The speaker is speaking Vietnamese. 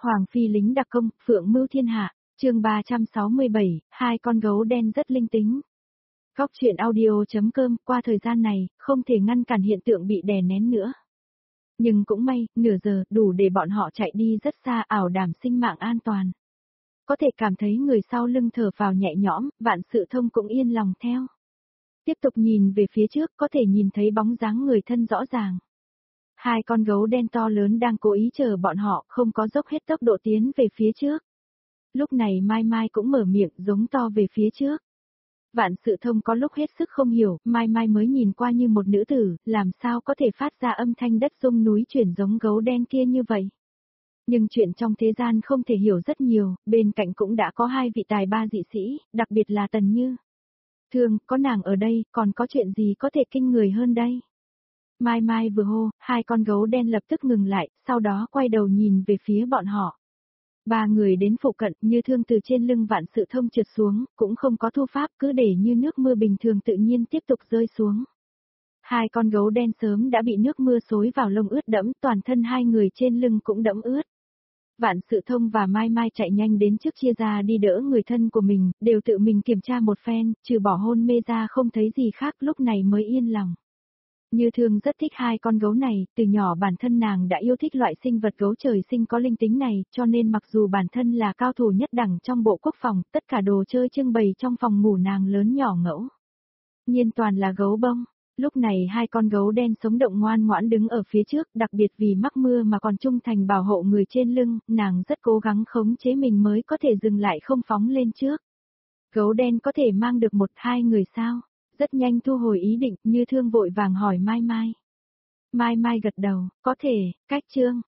Hoàng phi lính đặc công, phượng mưu thiên hạ, chương 367, hai con gấu đen rất linh tính. Góc truyện audio.com, qua thời gian này, không thể ngăn cản hiện tượng bị đè nén nữa. Nhưng cũng may, nửa giờ, đủ để bọn họ chạy đi rất xa, ảo đảm sinh mạng an toàn. Có thể cảm thấy người sau lưng thở vào nhẹ nhõm, Vạn Sự Thông cũng yên lòng theo. Tiếp tục nhìn về phía trước, có thể nhìn thấy bóng dáng người thân rõ ràng. Hai con gấu đen to lớn đang cố ý chờ bọn họ, không có dốc hết tốc độ tiến về phía trước. Lúc này Mai Mai cũng mở miệng giống to về phía trước. Vạn Sự Thông có lúc hết sức không hiểu, Mai Mai mới nhìn qua như một nữ tử, làm sao có thể phát ra âm thanh đất rung núi chuyển giống gấu đen kia như vậy. Nhưng chuyện trong thế gian không thể hiểu rất nhiều, bên cạnh cũng đã có hai vị tài ba dị sĩ, đặc biệt là Tần Như. Thường, có nàng ở đây, còn có chuyện gì có thể kinh người hơn đây? Mai Mai vừa hô, hai con gấu đen lập tức ngừng lại, sau đó quay đầu nhìn về phía bọn họ. Ba người đến phụ cận, Như Thương từ trên lưng Vạn Sự Thông trượt xuống, cũng không có thu pháp, cứ để như nước mưa bình thường tự nhiên tiếp tục rơi xuống. Hai con gấu đen sớm đã bị nước mưa xối vào lông ướt đẫm, toàn thân hai người trên lưng cũng đẫm ướt. Vạn Sự Thông và Mai Mai chạy nhanh đến trước chia ra đi đỡ người thân của mình, đều tự mình kiểm tra một phen, trừ bỏ hôn mê ra không thấy gì khác, lúc này mới yên lòng. Như Thương rất thích hai con gấu này, từ nhỏ bản thân nàng đã yêu thích loại sinh vật gấu trời sinh có linh tính này, cho nên mặc dù bản thân là cao thủ nhất đẳng trong bộ quốc phòng, tất cả đồ chơi trưng bày trong phòng ngủ nàng lớn nhỏ ngẫu nhiên toàn là gấu bông. Lúc này hai con gấu đen sống động ngoan ngoãn đứng ở phía trước, đặc biệt vì mắc mưa mà còn trung thành bảo hộ người trên lưng, nàng rất cố gắng khống chế mình mới có thể dừng lại không phóng lên trước. Gấu đen có thể mang được một hai người sao? Rất nhanh thu hồi ý định, Như Thương vội vàng hỏi Mai Mai. Mai Mai gật đầu, có thể, cách chương.